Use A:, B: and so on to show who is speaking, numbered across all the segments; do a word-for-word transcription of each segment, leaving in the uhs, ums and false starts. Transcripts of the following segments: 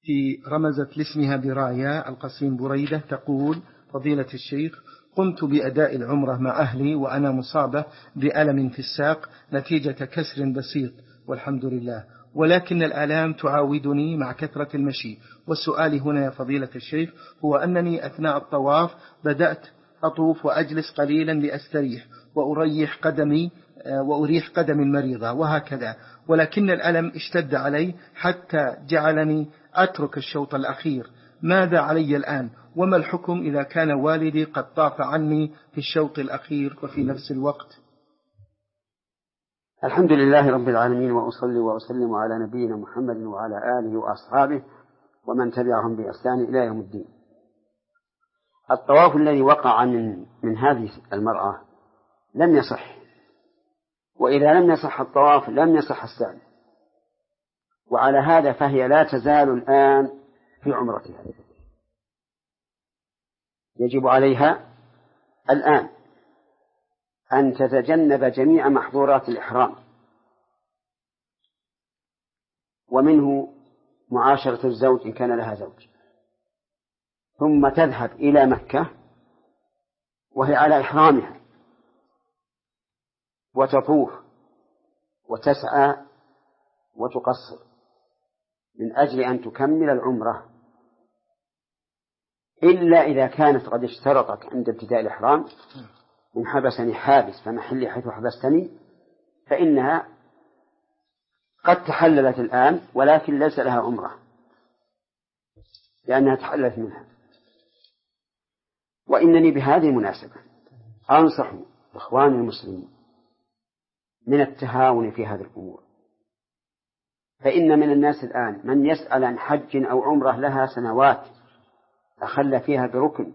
A: التي رمزت لاسمها براية القصيم بريدة تقول: فضيلة الشيخ، قمت بأداء العمرة مع أهلي وأنا مصابة بألم في الساق نتيجة كسر بسيط والحمد لله، ولكن الآلام تعاودني مع كثرة المشي. والسؤال هنا يا فضيلة الشيخ هو أنني أثناء الطواف بدأت أطوف وأجلس قليلا لأستريح وأريح قدمي وأريح قدمي المريضة وهكذا، ولكن الألم اشتد علي حتى جعلني أترك الشوط الأخير. ماذا علي الآن؟ وما الحكم إذا كان والدي قد طاف عني في الشوط الأخير وفي نفس الوقت؟
B: الحمد لله رب العالمين، وأصلي وأسلم على نبينا محمد وعلى آله وأصحابه ومن تبعهم بإحسان إلى يوم الدين. الطواف الذي وقع من, من هذه المرأة لم يصح، وإذا لم يصح الطواف لم يصح السعي، وعلى هذا فهي لا تزال الآن في عمرتها. يجب عليها الآن أن تتجنب جميع محظورات الإحرام، ومنه معاشرة الزوج إن كان لها زوج، ثم تذهب إلى مكة وهي على إحرامها وتطوف وتسعى وتقصر من أجل أن تكمل العمرة، إلا إذا كانت قد اشترطت عند ابتداء الإحرام: إن حبسني حابس فمحلي حيث حبستني، فإنها قد تحللت الآن ولكن ليس لها عمرة لأنها تحللت منها. وإنني بهذه المناسبة أنصح إخواني المسلمين من التهاون في هذه الأمور، فإن من الناس الآن من يسأل عن حج أو عمرة لها سنوات أخل فيها بركن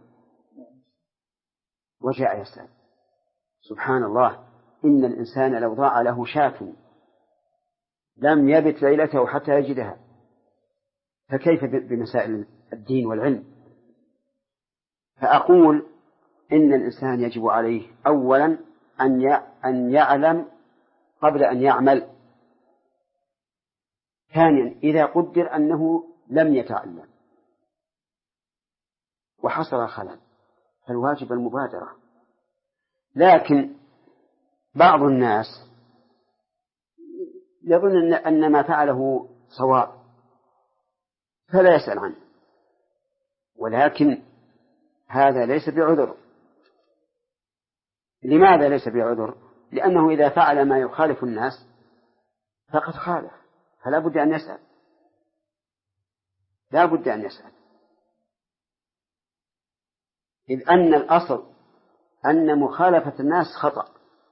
B: وجاء يسأل. سبحان الله، إن الإنسان لو ضاع له شاة لم يبت ليلته حتى يجدها، فكيف بمسائل الدين والعلم؟ فأقول إن الإنسان يجب عليه أولا أن يعلم قبل أن يعمل. ثانيا إذا قدر أنه لم يتعلم وحصل خلل فالواجب المبادرة. لكن بعض الناس يظن أن ما فعله صواب فلا يسأل عنه، ولكن هذا ليس بعذر. لماذا ليس بعذر؟ لأنه إذا فعل ما يخالف الناس فقد خالف، فلا بد أن يسأل، لا بد أن يسأل، إذ أن الأصل أن مخالفة الناس خطأ.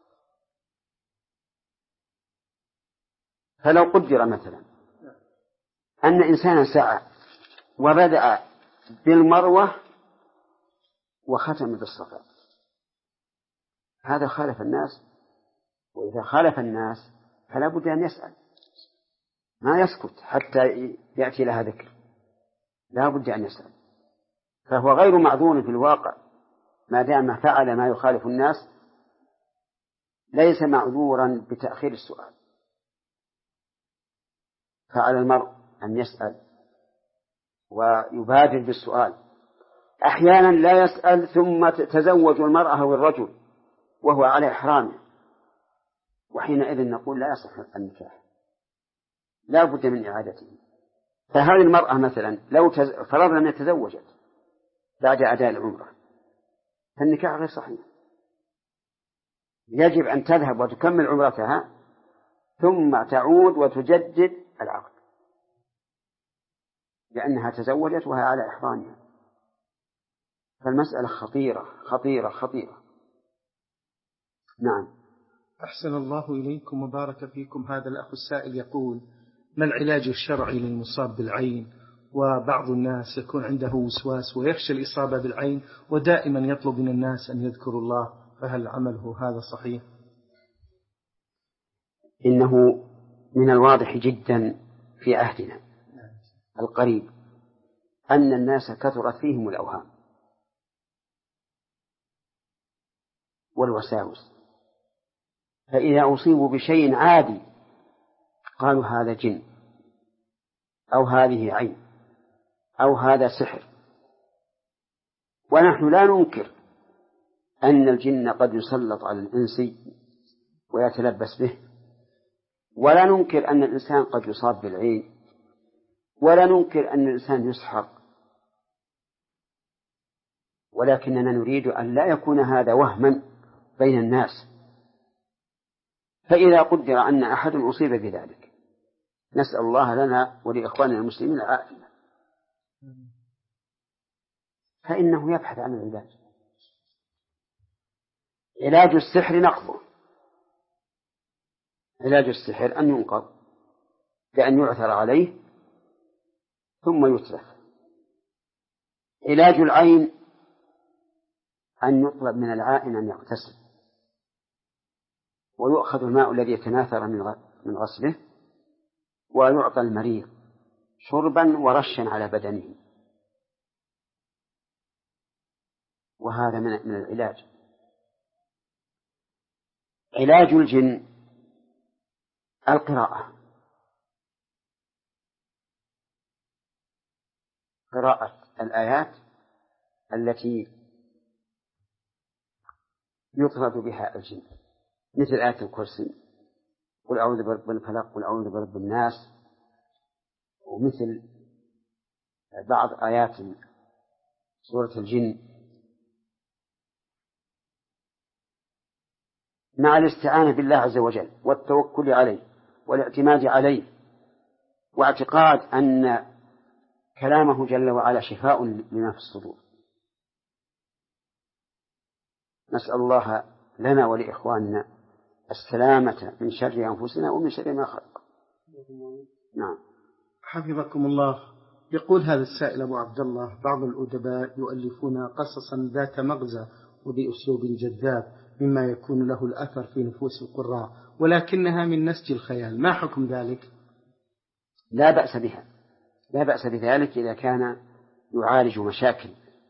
B: فلو قدر مثلا أن إنسانا سعى وبدأ بالمروة وختم بالصفا، هذا خالف الناس، وإذا خالف الناس فلا بد أن يسأل، ما يسكت حتى يأتي لها ذكر، لا بد أن يسأل. فهو غير معذور في الواقع ما دام فعل ما يخالف الناس، ليس معذورا بتأخير السؤال. فعلى المرء أن يسأل ويبادر بالسؤال. أحيانا لا يسأل ثم تزوج المرأة أو الرجل وهو على إحرامه، وحينئذ نقول لا يصح النكاح، لا بد من إعادته. فهذه المرأة مثلا لو تز... فرضنا أنها تزوجت بعد أداء العمرة فالنكاح غير صحيح، يجب أن تذهب وتكمل عمرتها ثم تعود وتجدد العقد، لأنها تزوجت وهي على إحرامها. فالمسألة خطيرة خطيرة خطيرة. نعم.
A: أحسن الله إليكم وبارك فيكم. هذا الأخ السائل يقول: ما العلاج الشرعي للمصاب بالعين؟ وبعض الناس يكون عنده وسواس ويخشى الإصابة بالعين ودائما يطلب من الناس أن يذكروا الله، فهل عمله هذا صحيح؟
B: إنه من الواضح جدا في عهدنا القريب أن الناس كثرت فيهم الأوهام والوساوس، فإذا أصيبوا بشيء عادي قالوا هذا جن أو هذه عين، أو هذا سحر. ونحن لا ننكر أن الجن قد يسلط على الإنس ويتلبس به، ولا ننكر أن الإنسان قد يصاب بالعين، ولا ننكر أن الإنسان يسحر، ولكننا نريد أن لا يكون هذا وهما بين الناس. فإذا قدر أن أحد أصيب بذلك نسأل الله لنا ولإخواننا المسلمين العافية، فإنه يبحث عن العلاج. علاج السحر نقضه، علاج السحر أن ينقض بأن يعثر عليه ثم يتلف. علاج العين أن يطلب من العائن أن يغتسل ويؤخذ الماء الذي يتناثر من غسله ويعطى المريض شربا ورشا على بدنه، وهذا من العلاج. علاج الجن القراءة، قراءة الآيات التي يطرد بها الجن، مثل آية الكرسي، قل أعوذ برب الفلق، قل أعوذ برب الناس، ومثل بعض آيات سورة الجن، مع الاستعانة بالله عز وجل والتوكل عليه والاعتماد عليه، واعتقاد أن كلامه جل وعلا شفاء لما في الصدور. نسأل الله لنا ولإخواننا السلامة من شر أنفسنا ومن شر ما خلق. نعم.
A: حفظكم الله. يقول هذا السائل أبو عبد الله: بعض الأدباء يؤلفون قصصا ذات مغزى وبأسلوب جذاب مما يكون له الأثر في نفوس القراء، ولكنها من نسج الخيال، ما حكم ذلك؟
B: لا بأس بها، لا بأس بذلك إذا كان يعالج مشاكل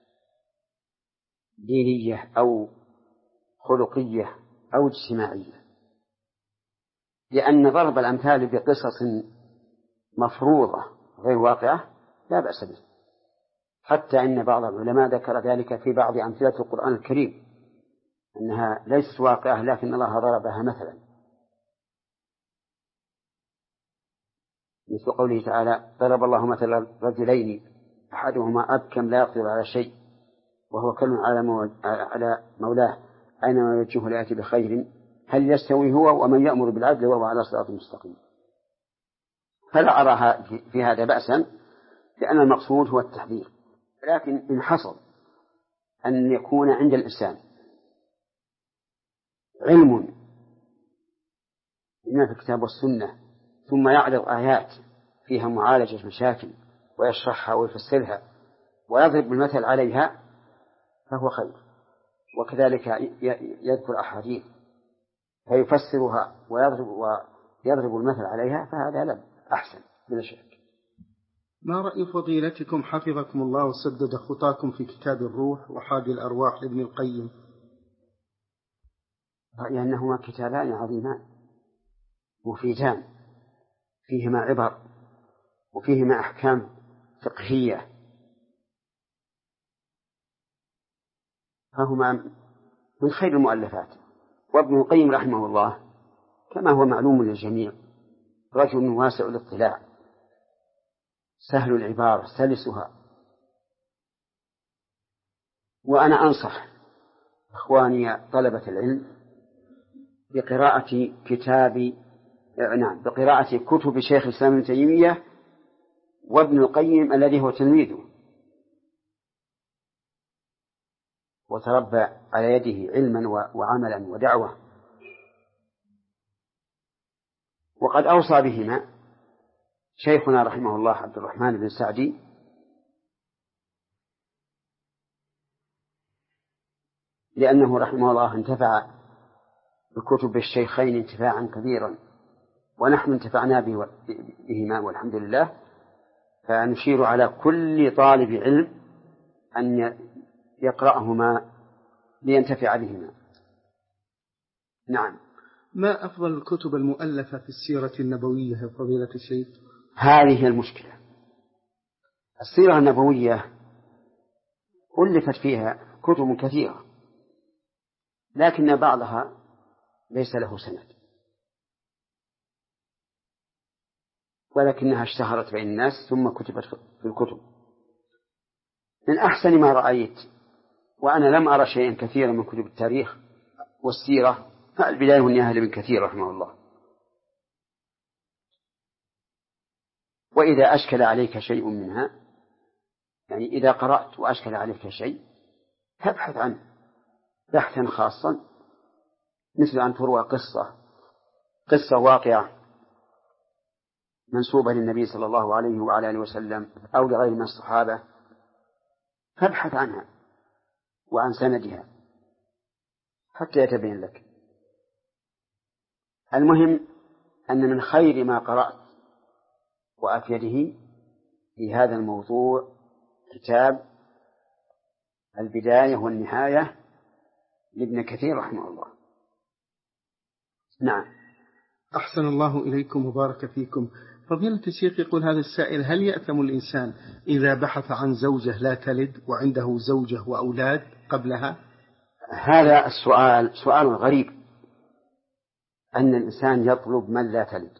B: دينية أو خلقية أو اجتماعية، لأن ضرب الأمثال بقصص مفروضة غير واقعة لا بأس به، حتى إن بعض العلماء ذكر ذلك في بعض أمثلة القرآن الكريم أنها ليست واقعة لكن الله ضربها مثلا، مثل قوله تعالى: ضرب الله مثلا رجلين أحدهما أبكم لا يقدر على شيء وهو كل على مولاه أينما يوجهه لا يأتي بخير هل يستوي هو ومن يأمر بالعدل وهو على صراط مستقيم. فلا أراها في هذا بأسا، لأن المقصود هو التحذير. لكن إن حصل أن يكون عند الإنسان علم بما في الكتاب والسنة ثم يعرض آيات فيها معالجة مشاكل ويشرحها ويفسرها ويضرب المثل عليها فهو خير، وكذلك يذكر أحاديث فيفسرها ويضرب, ويضرب المثل عليها فهذا لم أحسن بلا شك.
A: ما رأي فضيلتكم حفظكم الله وسدد خطاكم في كتاب الروح وحادي الأرواح لابن القيم؟
B: رأي أنهما كتابان عظيمان مفيدان فيهما عبر وفيهما أحكام فقهية، فهما من خير المؤلفات. وابن القيم رحمه الله كما هو معلوم للجميع رجل واسع الاطلاع سهل العبارة سلسها، وأنا أنصح إخواني طلبة العلم بقراءة كتاب نعم بقراءة كتب شيخ الإسلام ابن تيمية وابن القيم الذي هو تلميذه وتربى على يده علما وعملا ودعوة، وقد أوصى بهما شيخنا رحمه الله عبد الرحمن بن سعدي لأنه رحمه الله انتفع بكتب الشيخين انتفاعا كبيرا ونحن انتفعنا بهما والحمد لله، فنشير على كل طالب علم أن يقرأهما لينتفع بهما. نعم.
A: ما أفضل الكتب المؤلفة في السيرة النبوية فضيلة الشيخ؟
B: هذه هي المشكلة، السيرة النبوية ألفت فيها كتب كثيرة، لكن بعضها ليس له سند، ولكنها اشتهرت بين الناس ثم كتبت في الكتب. من أحسن ما رأيت، وأنا لم أرى شيئا كثيرا من كتب التاريخ والسيرة، فالبداية والنهاية لابن كثير رحمه الله. وإذا أشكل عليك شيء منها، يعني إذا قرأت وأشكل عليك شيء فابحث عنه بحثا خاصا، مثل أن تروى قصة قصة واقعة منسوبة للنبي صلى الله عليه وعلى آله وسلم أو لغير من الصحابة، فابحث عنها وعن سندها حتى يتبين لك. المهم أن من خير ما قرأت وأفيده في هذا الموضوع كتاب البداية والنهاية لابن كثير رحمه الله. نعم.
A: أحسن الله إليكم وبارك فيكم. فضيلة الشيخ يقول هذا السائل: هل يأثم الإنسان إذا بحث عن زوجة لا تلد وعنده زوجة وأولاد قبلها؟
B: هذا السؤال سؤال غريب، أن الإنسان يطلب من لا تلد،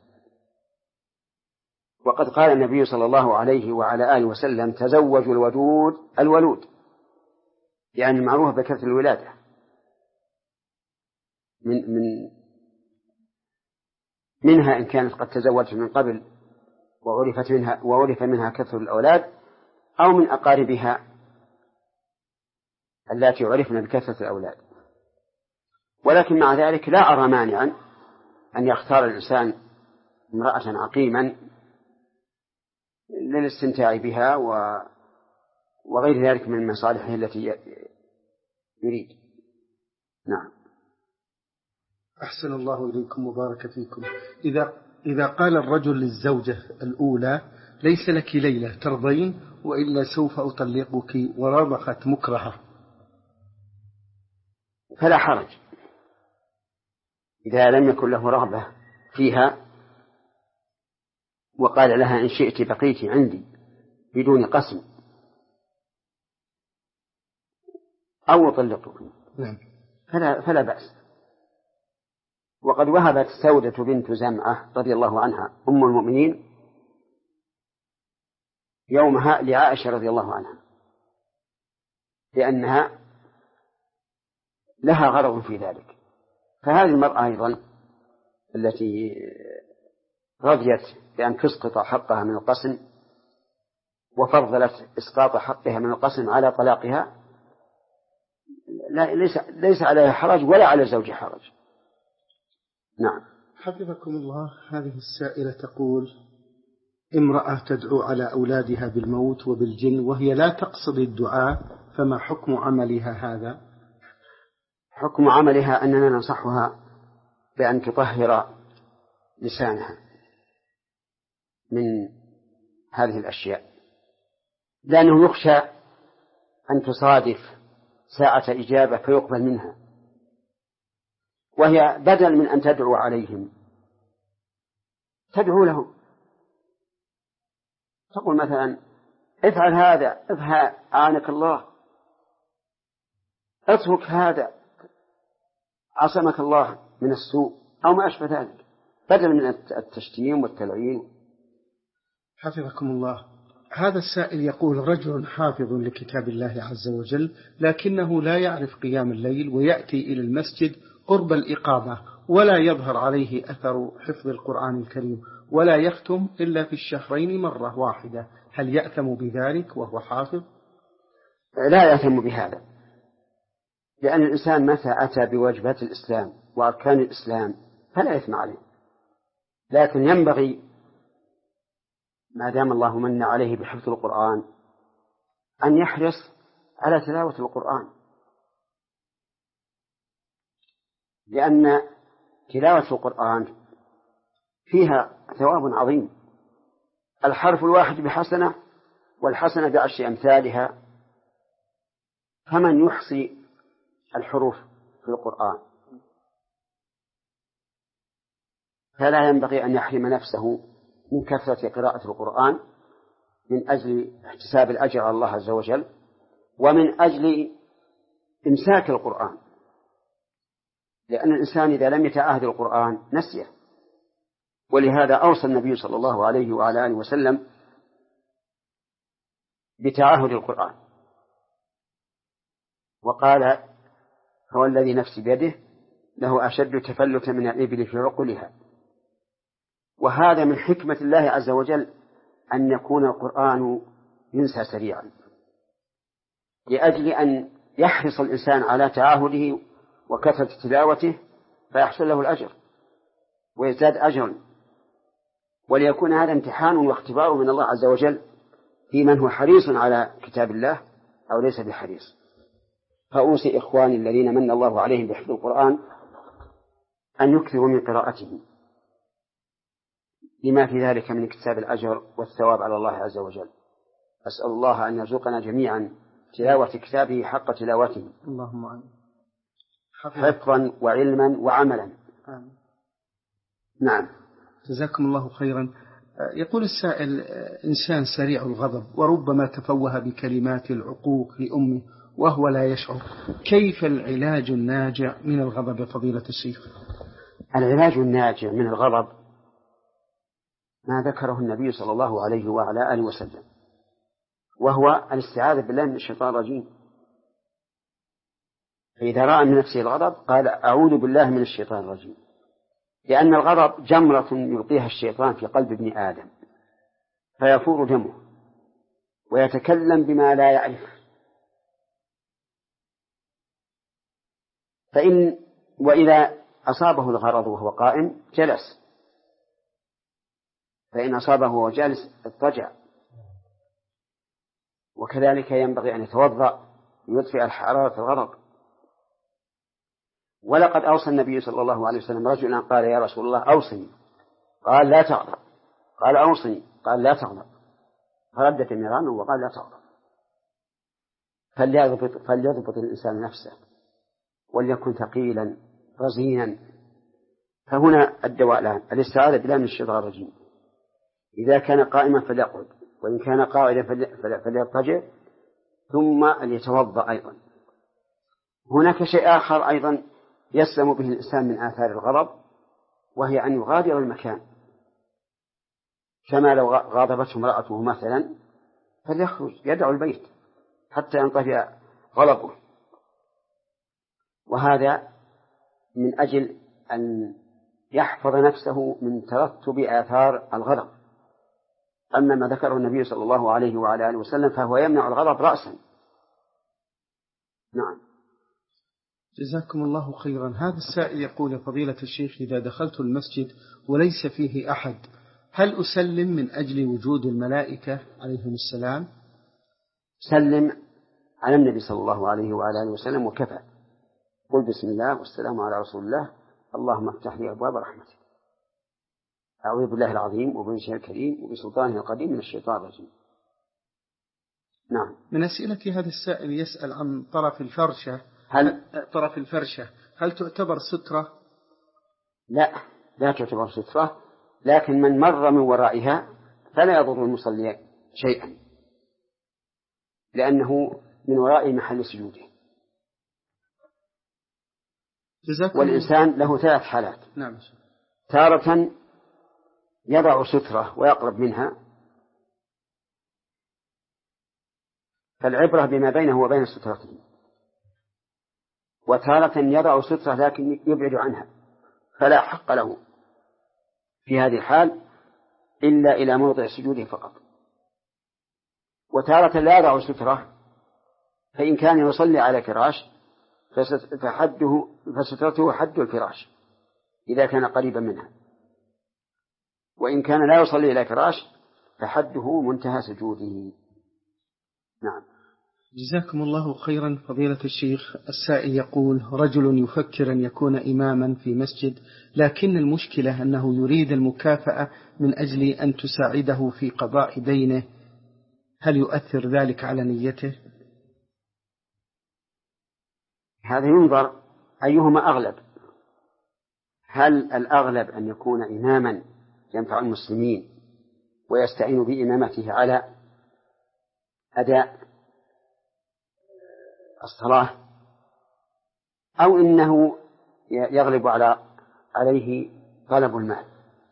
B: وقد قال النبي صلى الله عليه وعلى آله وسلم: تزوجوا الودود الولود، يعني المعروف بكثرة الولادة. من من منها إن كانت قد تزوجت من قبل وعرفت منها وعرف منها كثر الأولاد، أو من أقاربها التي عرفنا بكثرة الأولاد. ولكن مع ذلك لا أرى مانعا أن يختار الإنسان امرأة عقيما للاستمتاع بها وغير ذلك من مصالحه التي يريد. نعم.
A: أحسن الله إليكم وبارك فيكم. إذا إذا قال الرجل للزوجة الأولى: ليس لك ليلة ترضين وإلا سوف أطلقك، ورضخت مكرهة،
B: فلا حرج إذا لم يكن له رغبة فيها، وقال لها: إن شئت بقيت عندي بدون قسم أو أطلقك، فلا, فلا بأس. وقد وهبت سودة بنت زمعة رضي الله عنها أم المؤمنين يومها لعائشة رضي الله عنها، لأنها لها غرض في ذلك. فهذه المرأة أيضا التي رضيت بأن تسقط حقها من القسم وفضلت إسقاط حقها من القسم على طلاقها، ليس, ليس عليها حرج ولا على الزوج حرج. نعم.
A: حفظكم الله. هذه السائلة تقول: امرأة تدعو على أولادها بالموت وبالجن وهي لا تقصد الدعاء، فما حكم عملها هذا؟
B: حكم عملها أننا ننصحها بأن تطهر لسانها من هذه الأشياء، لأنه يخشى أن تصادف ساعة إجابة فيقبل منها، وهي بدل من أن تدعو عليهم تدعو لهم، تقول مثلا: افعل هذا، افعل أعانك الله، اترك هذا عصمك الله من السوء، أو ما أشبه ذلك، بدل من التشتيم والتلعين.
A: حفظكم الله. هذا السائل يقول: رجل حافظ لكتاب الله عز وجل، لكنه لا يعرف قيام الليل، ويأتي إلى المسجد قرب الإقامة ولا يظهر عليه أثر حفظ القرآن الكريم، ولا يختم إلا في الشهرين مرة واحدة، هل يأثم بذلك وهو حافظ؟
B: لا يأثم بهذا، لأن الإنسان متى أتى بواجبات الإسلام وأركان الإسلام فلا إثم عليه، لكن ينبغي ما دام الله من عليه بحفظ القرآن أن يحرص على تلاوة القرآن، لأن تلاوة القرآن فيها ثواب عظيم. الحرف الواحد بحسنة، والحسنة بعشر أمثالها، فمن يحصي الحروف في القرآن فلا ينبغي أن يحرم نفسه من كثرة قراءة القرآن، من أجل احتساب الأجر على الله عز وجل، ومن أجل إمساك القرآن، لأن الإنسان إذا لم يتعاهد القرآن نسيه. ولهذا أوصى النبي صلى الله عليه وعلى آله وسلم بتعاهد القرآن، وقال: هو الذي نفسي بيده له أشد تفلتا من الإبل في عقلها. وهذا من حكمة الله عز وجل أن يكون القرآن ينسى سريعا، لأجل أن يحرص الإنسان على تعاهده وكثرة تلاوته فيحصل له الأجر ويزداد أجرا، وليكون هذا امتحان واختبار من الله عز وجل في من هو حريص على كتاب الله أو ليس بحريص. فأوصي إخواني الذين من الله عليهم بحفظ القرآن أن يكثروا من قراءته لما في ذلك من اكتساب الأجر والثواب على الله عز وجل. أسأل الله أن يرزقنا جميعا تلاوة كتابه حق تلاوته،
A: اللهم آمين،
B: حفظا وعلما وعملا.
A: آمين.
B: نعم.
A: جزاكم الله خيرا. يقول السائل: إنسان سريع الغضب وربما تفوه بكلمات العقوق لأمه وهو لا يشعر، كيف العلاج الناجع من الغضب فضيلة الشيخ؟
B: العلاج الناجع من الغضب ما ذكره النبي صلى الله عليه وعلى آله وسلم، وهو الاستعاذة بالله من الشيطان الرجيم. فإذا رأى من نفسه الغضب قال: أعوذ بالله من الشيطان الرجيم، لأن الغضب جمرة يلقيها الشيطان في قلب ابن آدم فيفور دمه ويتكلم بما لا يعرف. فإن وإذا أصابه الغرض وهو قائم جلس، فإن أصابه وهو جالس اضطجع. وكذلك ينبغي أن يتوضأ ليطفئ حرارة الغضب. ولقد أوصى النبي صلى الله عليه وسلم رجلا قال: يا رسول الله أوصني، قال: لا تغضب. قال: أوصني، قال: لا تغضب. فردت مرارا وقال: لا تغضب. فليضبط, فليضبط الإنسان نفسه وليكن ثقيلا رزينا. فهنا الدواء الآن الاستعاذة بالله من الشيطان الرجيم. إذا كان قائما فليقعد، وإن كان قاعدا فليضطجع، ثم ليتوضأ أيضا. هناك شيء آخر أيضا يسلم به الإنسان من آثار الغضب، وهي أن يغادر المكان. كما لو غاضبته امرأته مثلا فليخرج يدعو البيت حتى ينطفئ غضبه، وهذا من أجل أن يحفظ نفسه من ترتب آثار الغضب. أما ما ذكره النبي صلى الله عليه وعلى آله وسلم فهو يمنع الغضب رأسا. نعم.
A: جزاكم الله خيرا. هذا السائل يقول: فضيلة الشيخ، إذا دخلت المسجد وليس فيه أحد هل أسلم من أجل وجود الملائكة عليهم السلام؟
B: سلم على النبي صلى الله عليه وعلى آله وسلم وكفى. قل بسم الله والسلام على رسول الله، اللهم افتح لي أبواب رحمتك، أعوذ بالله العظيم وبوجهه الكريم وبسلطانه القديم من الشيطان الرجيم. نعم.
A: من أسئلة هذا السائل يسأل عن طرف الفرشة.
B: هل
A: طرف الفرشة هل تعتبر سترة؟
B: لا، لا تعتبر سترة، لكن من مر من ورائها فلا يضر المصلي شيئا، لأنه من وراء محل سجوده. والإنسان له ثلاث حالات.
A: نعم.
B: تارة يضع سترة ويقرب منها، فالعبرة بما بينه وبين سترته. وتارة يضع سترة لكن يبعد عنها، فلا حق له في هذه الحال إلا إلى موضع سجوده فقط. وتارة لا يضع سترة، فإن كان يصلي على فراش فحده فسترته حد الفراش إذا كان قريبا منها، وإن كان لا يصلي إلى فراش فحده منتهى سجوده. نعم.
A: جزاكم الله خيرا فضيلة الشيخ. السائل يقول: رجل يفكر أن يكون إماما في مسجد، لكن المشكلة أنه يريد المكافأة من أجل أن تساعده في قضاء دينه، هل يؤثر ذلك على نيته؟
B: هذا ينظر أيهما أغلب. هل الأغلب أن يكون إماما ينفع المسلمين ويستعين بإمامته على أداء الصلاة أو إنه يغلب على عليه طلب المال.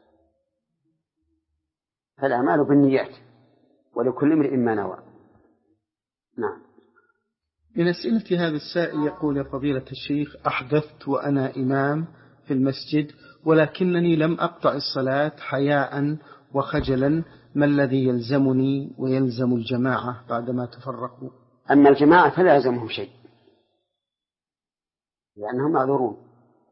B: فالأعمال بالنيات ولكل امرئ ما نوى. نعم.
A: من أسئلة هذا السائل يقول: يا فضيلة الشيخ، أحدثت وأنا إمام في المسجد ولكنني لم أقطع الصلاة حياء وخجلا، ما الذي يلزمني ويلزم الجماعة بعدما تفرقوا؟
B: أما الجماعة فلا يلزمهم شيء لأنهم معذورون،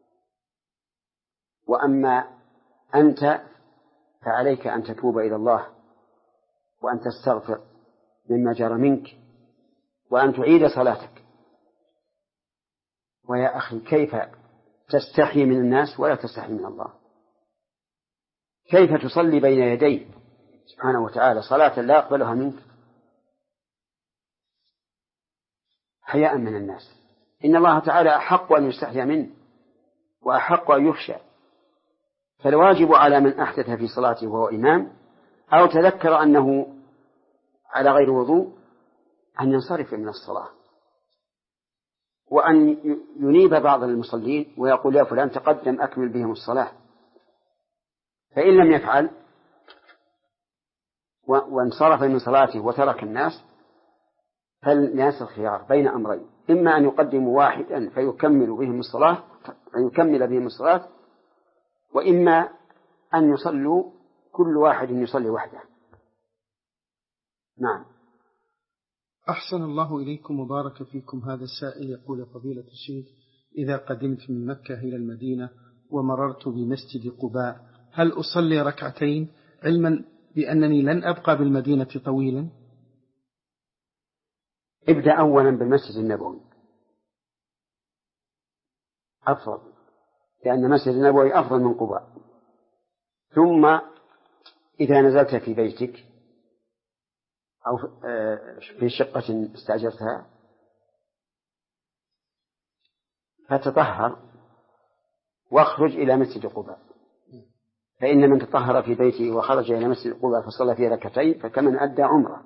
B: وأما أنت فعليك أن تتوب إلى الله وأن تستغفر مما جرى منك وأن تعيد صلاتك. ويا أخي، كيف تستحي من الناس ولا تستحي من الله؟ كيف تصلي بين يديه سبحانه وتعالى صلاة لا يقبلها منك حياء من الناس؟ إن الله تعالى أحق أن يستحيا منه وأحق أن يخشى. فالواجب على من أحدث في صلاته وهو إمام أو تذكر أنه على غير وضوء أن ينصرف من الصلاة، وأن ينيب بعض المصلين ويقول: يا فلان تقدم أكمل بهم الصلاة. فإن لم يفعل وانصرف من صلاته وترك الناس، فالناس الخيار بين أمرين: إما أن يقدموا واحدا فيكمل بهم الصلاة فيكمل بهم الصلاة، وإما أن يصلوا كل واحد يصلي وحده. نعم.
A: أحسن الله إليكم وبارك فيكم. هذا السائل يقول: فضيلة الشيخ، إذا قدمت من مكة إلى المدينة ومررت بمسجد قباء، هل أصلي ركعتين علما بأنني لن أبقى بالمدينة طويلا؟
B: ابدأ أولا بالمسجد النبوي أفضل، لأن المسجد النبوي أفضل من قباء. ثم إذا نزلت في بيتك أو في شقة استأجرتها فتطهر واخرج إلى مسجد قباء، فإن من تطهر في بيته وخرج إلى مسجد قباء فصلى فيه ركعتين فكمن أدى عمره.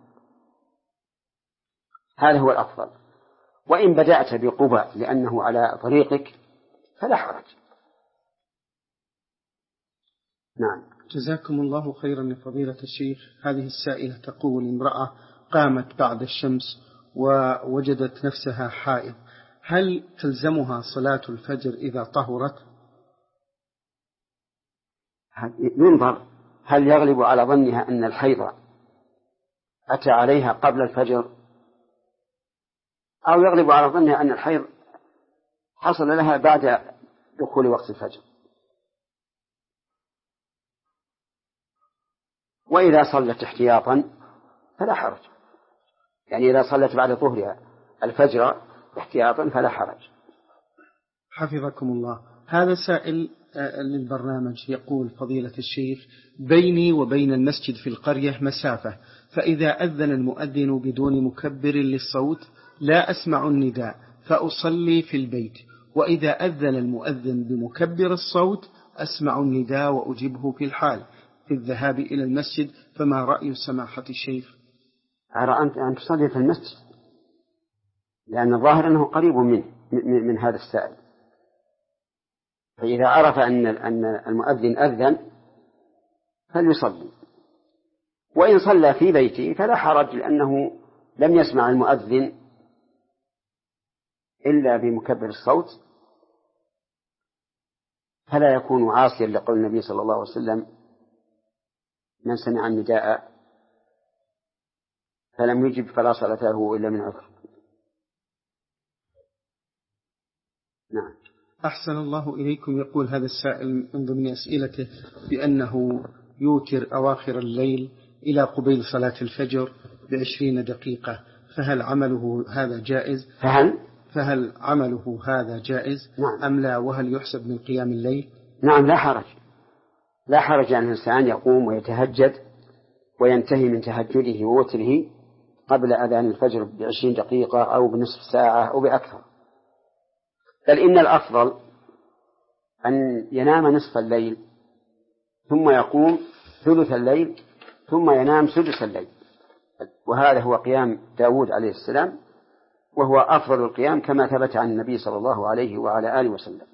B: هذا هو الأفضل. وإن بدأت بقباء لأنه على طريقك فلا حرج. نعم.
A: جزاكم الله خيرا يا فضيلة الشيخ. هذه السائلة تقول: امرأة قامت بعد الشمس ووجدت نفسها حائض، هل تلزمها صلاة الفجر إذا طهرت؟
B: ينظر هل يغلب على ظنها أن الحيض أتى عليها قبل الفجر، أو يغلب على ظنها أن الحيض حصل لها بعد دخول وقت الفجر. وإذا صلت احتياطا فلا حرج، يعني إذا صلت بعد ظهرها الفجر احتياطا فلا حرج.
A: حفظكم الله. هذا سائل للبرنامج يقول: فضيلة الشيخ، بيني وبين المسجد في القرية مسافة، فإذا أذن المؤذن بدون مكبر للصوت لا أسمع النداء فأصلي في البيت، وإذا أذن المؤذن بمكبر الصوت أسمع النداء وأجيبه في الحال في الذهاب إلى المسجد، فما رأي سماحة الشيخ؟
B: أرى أن تصلي في المسجد، لأن الظاهر أنه قريب منه من هذا السائل. فإذا عرف أن أن المؤذن أذن فليصلي، وإن صلى في بيته فلا حرج، لأنه لم يسمع المؤذن إلا بمكبر الصوت، فلا يكون عاصيا لقول النبي صلى الله عليه وسلم: من سمع النداء فلم يجب فلا صلاة له إلا من عذر. نعم.
A: أحسن الله إليكم. يقول هذا السائل من ضمن أسئلته بأنه يوتر أواخر الليل إلى قبيل صلاة الفجر بعشرين دقيقة، فهل عمله هذا جائز؟
B: فهل
A: فهل عمله هذا جائز؟
B: نعم.
A: أم لا؟ وهل يحسب من قيام الليل؟
B: نعم، لا حرج، لا حرج أن الإنسان يقوم ويتهجد وينتهي من تهجده ووتره قبل أذان الفجر بعشرين دقيقة أو بنصف ساعة أو بأكثر. بل إن الأفضل أن ينام نصف الليل ثم يقوم ثلث الليل ثم ينام سدس الليل. وهذا هو قيام داود عليه السلام، وهو أفضل القيام كما ثبت عن النبي صلى الله عليه وعلى آله وسلم.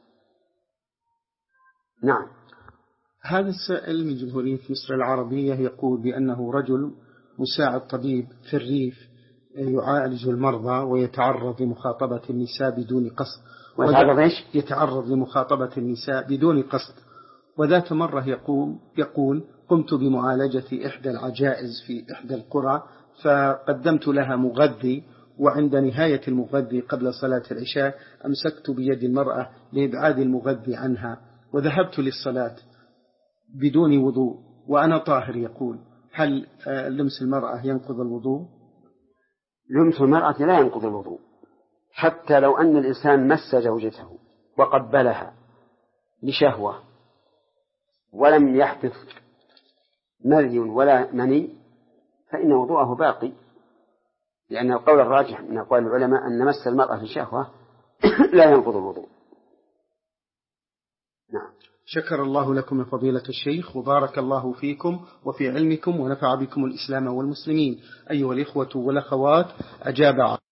B: نعم.
A: هذا السائل من جمهورية مصر العربية يقول بأنه رجل مساعد طبيب في الريف يعالج المرضى ويتعرض لمخاطبة النساء بدون قصد.
B: ويتعرض إيش؟
A: يتعرض لمخاطبة النساء بدون قصد. وذات مرة يقوم يقول قمت بمعالجة إحدى العجائز في إحدى القرى، فقدمت لها مغذي، وعند نهاية المغذي قبل صلاة العشاء أمسكت بيد المرأة لإبعاد المغذي عنها وذهبت للصلاة بدون وضوء وأنا طاهر. يقول هل لمس المرأة ينقض الوضوء؟
B: لمس المرأة لا ينقض الوضوء، حتى لو أن الإنسان مس زوجته وقبلها لشهوة ولم يحدث مري ولا مني فإن وضوءه باقي، لأن القول الراجح من أقوال العلماء أن مس المرأة في شهوة لا ينقض الوضوء. نعم.
A: شكر الله لكم يا فضيلة الشيخ، وبارك الله فيكم وفي علمكم ونفع بكم الإسلام والمسلمين. أيها الإخوة والأخوات، أجاب